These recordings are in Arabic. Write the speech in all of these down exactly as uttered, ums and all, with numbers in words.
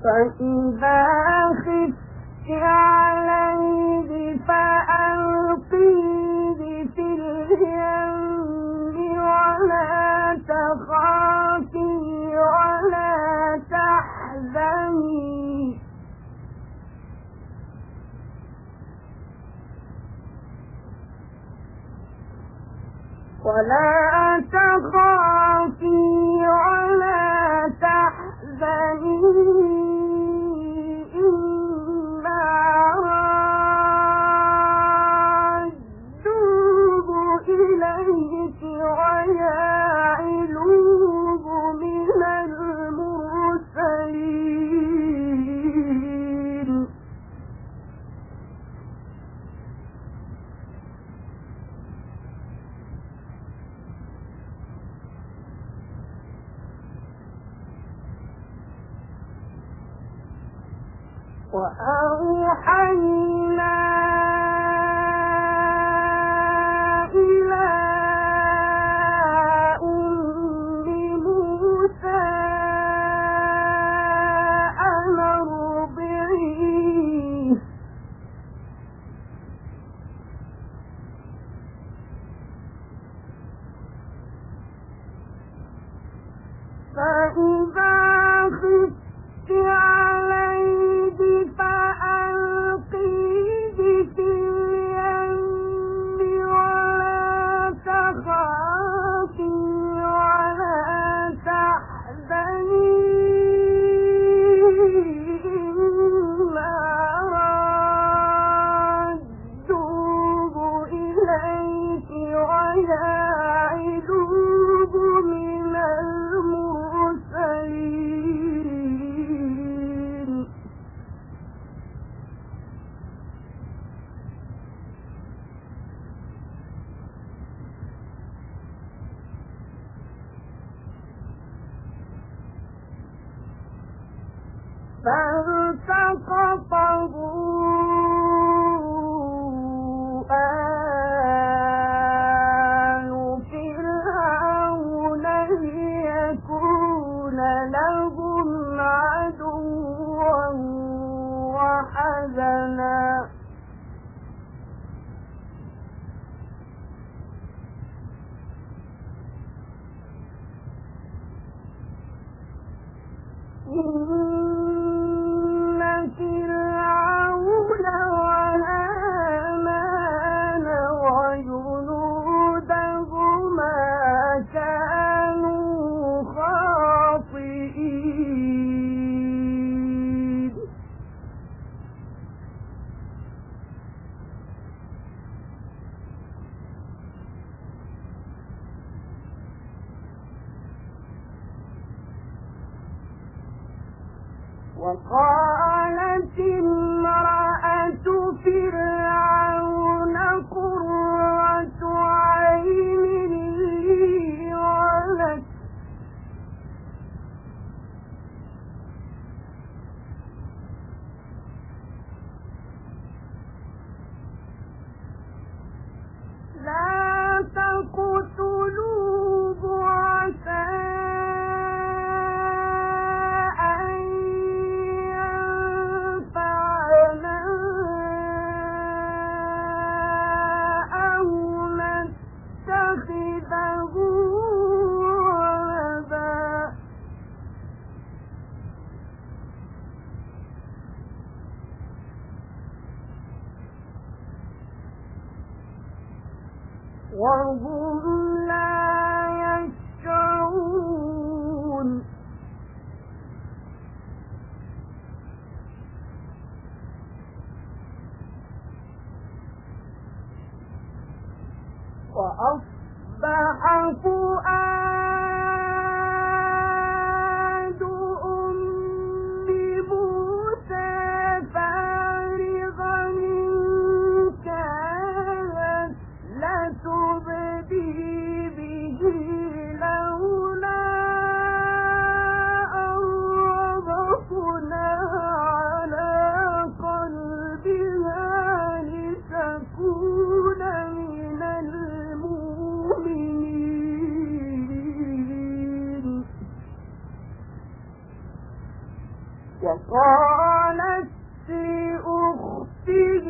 فإذا خفت عليه فألقيه في اليم ولا تخافي ولا تحزني ولا تخافي ولا تحزني إنا رادوه إليك وجاعلوه من المرسلين وأوحينا إلى أم موسى أن أرضعيه فإذا خفت عليه فألقيه في اليم ولا تخافي ولا تحزني إنا رادوه إليك وجاعلوه من المرسلين فالتقطه آل فرعون ليكون لهم عدوا وحزنا إن فرعون وهامان وجنودهما كانوا خاطئين وقالت امرأة فرعون قرة عين لي ولك لا تقتلوه عسى وهم لا يشعرون وأصبح فؤاد أم موسى فارغا إن كانت لتبدي به لولا أن ربطنا على قلبها لتكون من المؤمنين وقالت لأخته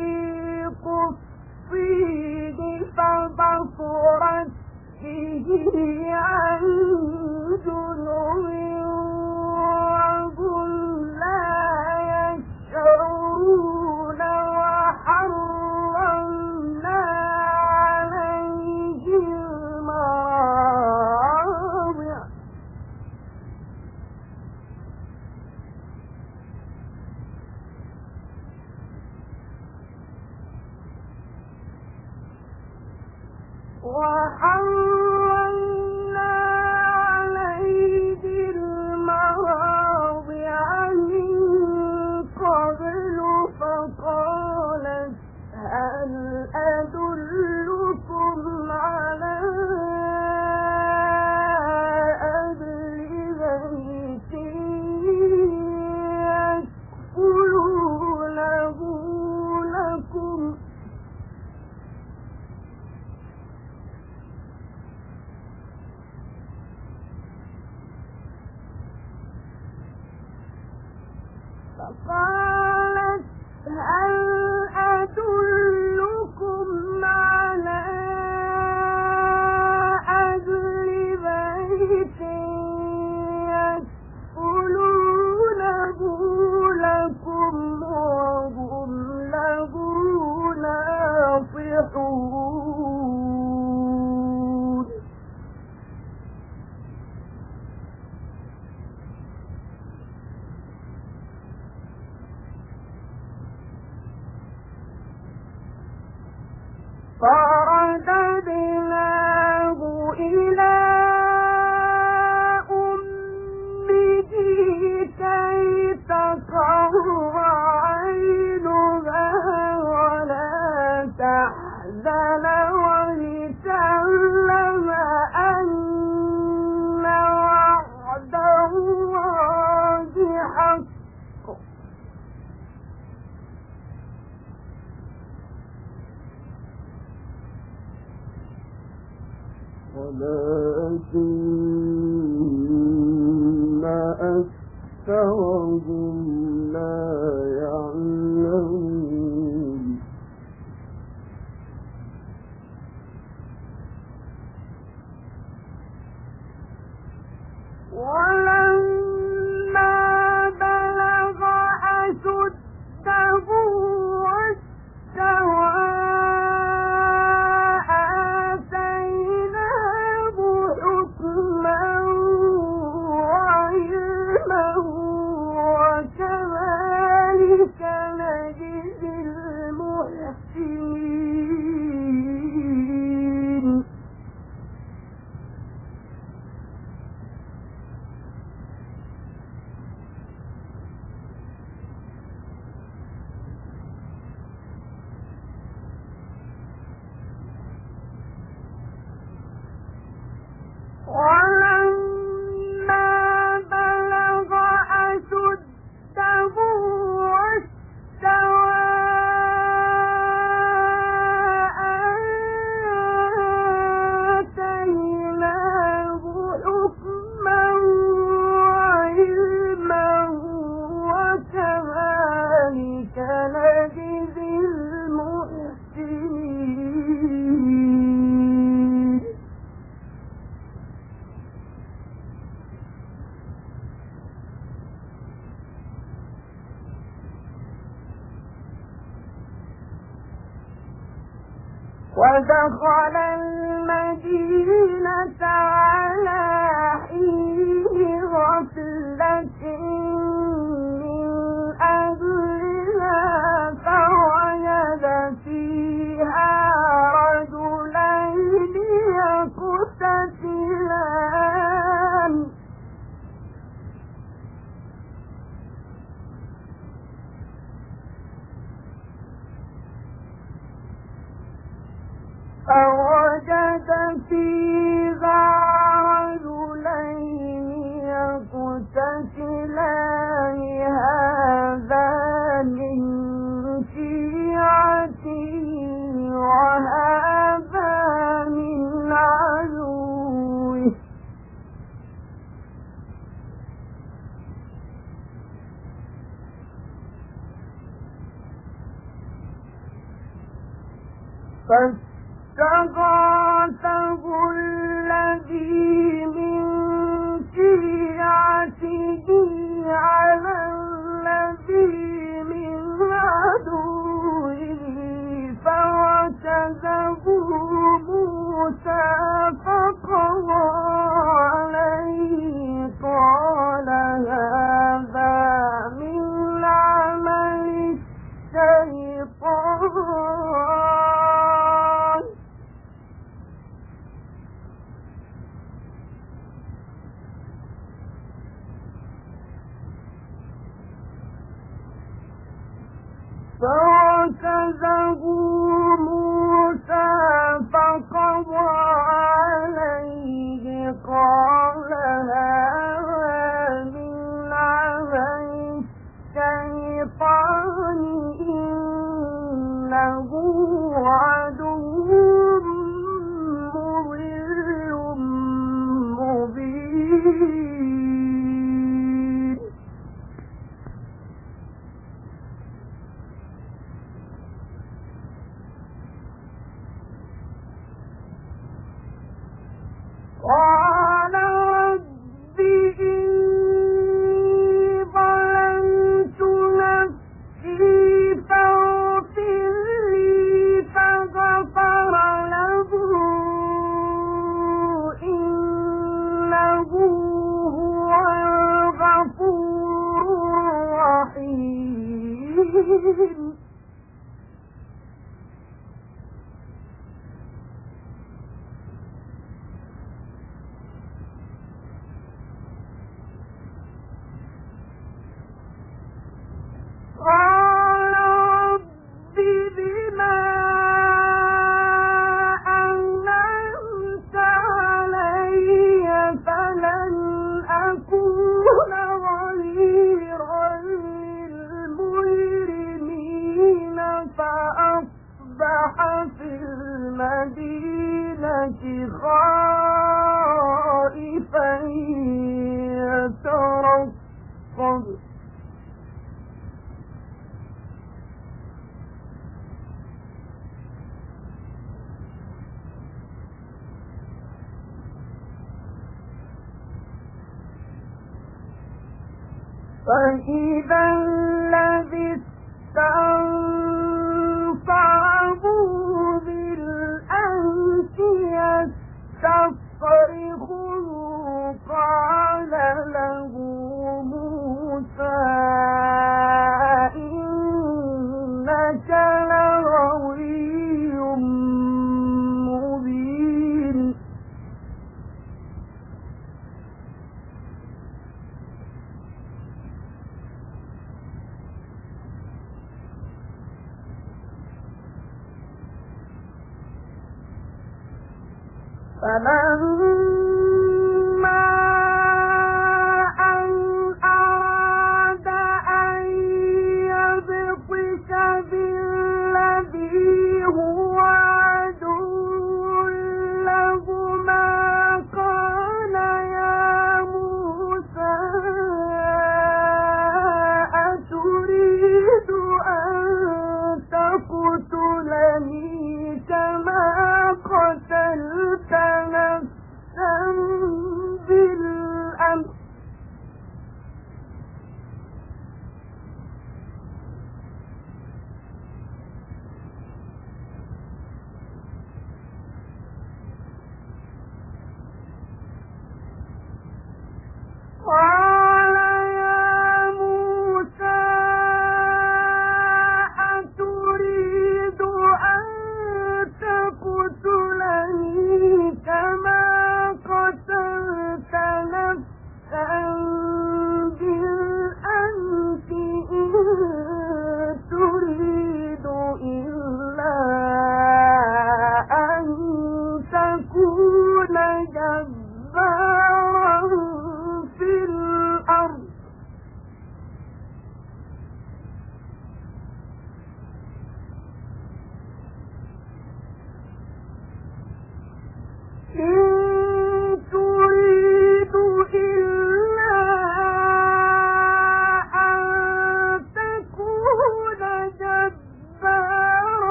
قصيه فبصرت به عن جنب وهم لا يشعرون وحرمنا عليه المراضع وحرمنا عليه المراضع من قبل فقالت هل أدلكم على أهل بيت يكفلونه لكم فقالت هل أدلكم على أهل بيت يكفلونه لكم وهم له ناصحون فرددناه إلى أمه كي تقر عينها ولا تحزن ولتعلم أن وعد الله حق ولكن أكثرهم لا يعلمون ولما بلغ أشده واستوى وكذلك نجزي المحسنين ولما بلغ أشده واستوى آتيناه حكما وعلما وكذلك نجزي المحسنين ودخل المدينة على حين غفلة من أهلها فوجد فيها رجلين يقتتلان فوجد فيها رجلين يقتتلان هذا من شيعته وهذا من عدوه فاستغاثه الذي من شيعته على الذي من عدوه فوكزه موسى فقضى عليه قال هذا من عمل الشيطان فوكزه موسى فقضى عليه قال هذا من عمل الشيطان إنه عدو مضل مبين قال رب إني ظلمت نفسي فاغفر لي فغفر له إنه هو الغفور الرحيم قال رب بما أنعمت علي فلن أكون ظهيرا للمجرمين فأصبح في المدينة خائفا يترقب فإذا الذي استنصره بالأمس يستصرخه قال له موسى إنك لغوي مبين فلما أن أراد أن يبطش بالذي هو عدو لهما قال يا موسى أتريد أن تقتلني كما قتلت نفسا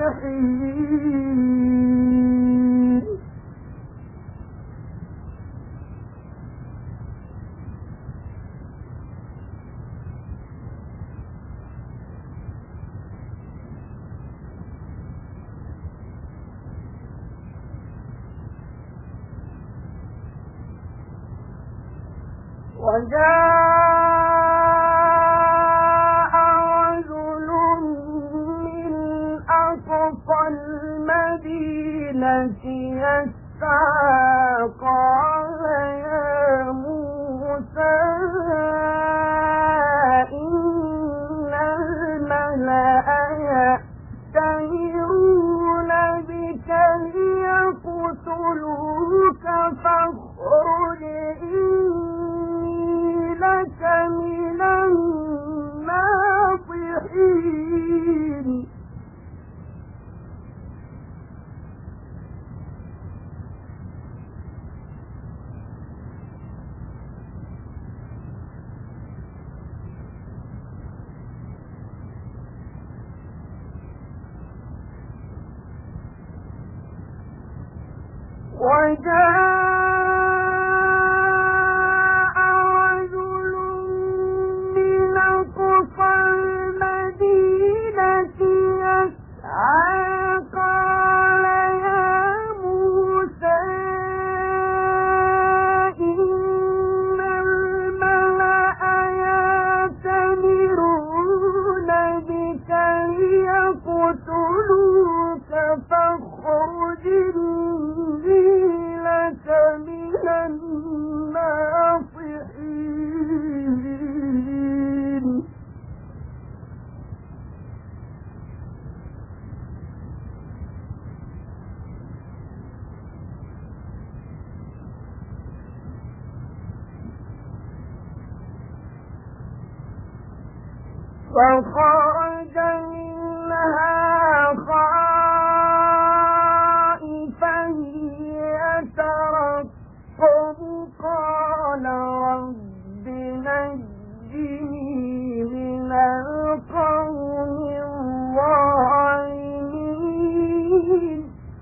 الناصحين وجاء رجل من أقصى المدينة يسعى قال يا موسى إن الملأ يأتمرون بك ليقتلوك فاخرج لك من الناصحين وجاء رجل من أقصى المدينة يسعى قال يا موسى إن الملأ يأتمرون بك ليقتلوك فاخرج لك من الناصحين فخرج منها خائفا يترقب قال رب نجني من القوم الظالمين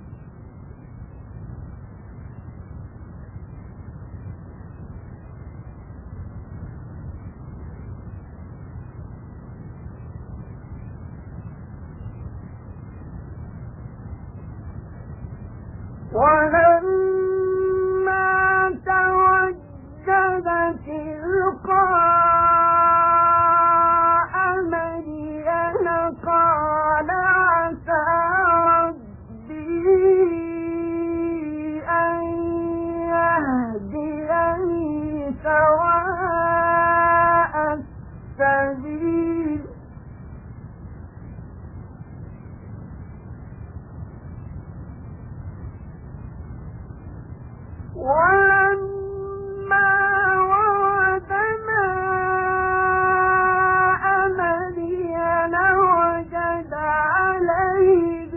ولما توجد تلقاء مدين قال عسى ربي أن يهديني سواء السبيل ولما ورد ماء مدين وجد عليه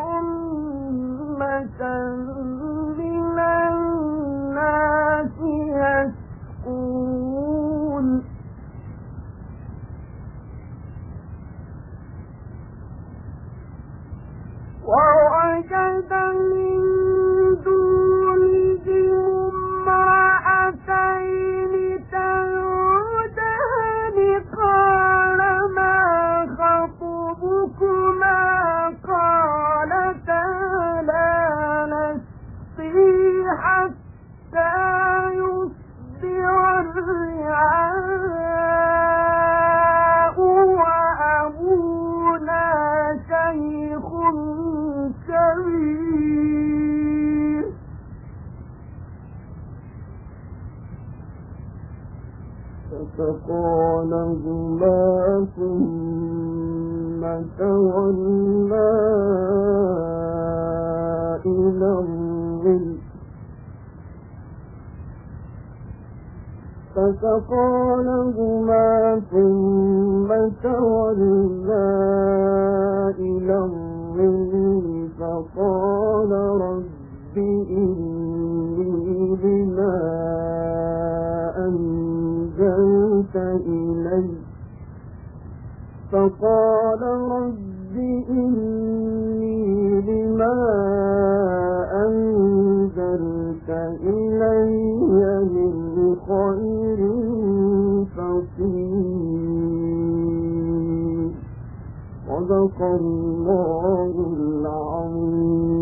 أمة من الناس يسقون ووجد من دونهم امرأتين تذودان قال ما خطبكما قالتا لا نسقي حتى يصدر الرعاء وأبونا شيخ كبير فسقى لهما ثم تولى إلى الظل فسقى لهما ثم تولى إلى الظل فقال رب إني لما أنزلت إلي فقال رب إني بصير. صدق الله العظيم.